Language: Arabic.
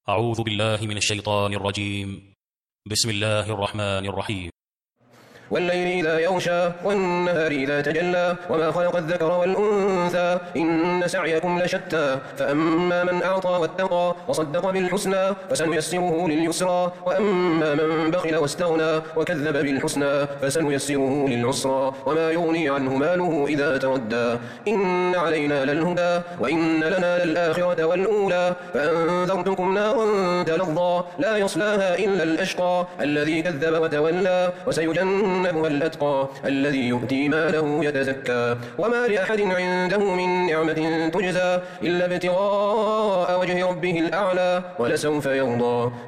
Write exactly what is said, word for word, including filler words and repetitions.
أعوذ بالله من الشيطان الرجيم. بسم الله الرحمن الرحيم. والليل إذا يغشى والنهار إذا تجلى وما خلق الذكر والأنثى إن سعيكم لشتى فأما من أعطى واتقى وصدق بالحسنى فسنيسره لليسرى وأما من بخل واستغنى وكذب بالحسنى فسنيسره للعسرى وما يغني عنه ماله إذا تردى إن علينا للهدى وإن لنا للآخرة والأولى فأنذرتكم نارا تلظى لا يصلاها إلا الأشقى الذي كذب وتولى وسيجنبها الأتقى الذي يؤتي ماله يتزكى وما لأحد عنده من نعمة تجزى إلا ابتغاء وجه ربه الأعلى ولسوف يرضى.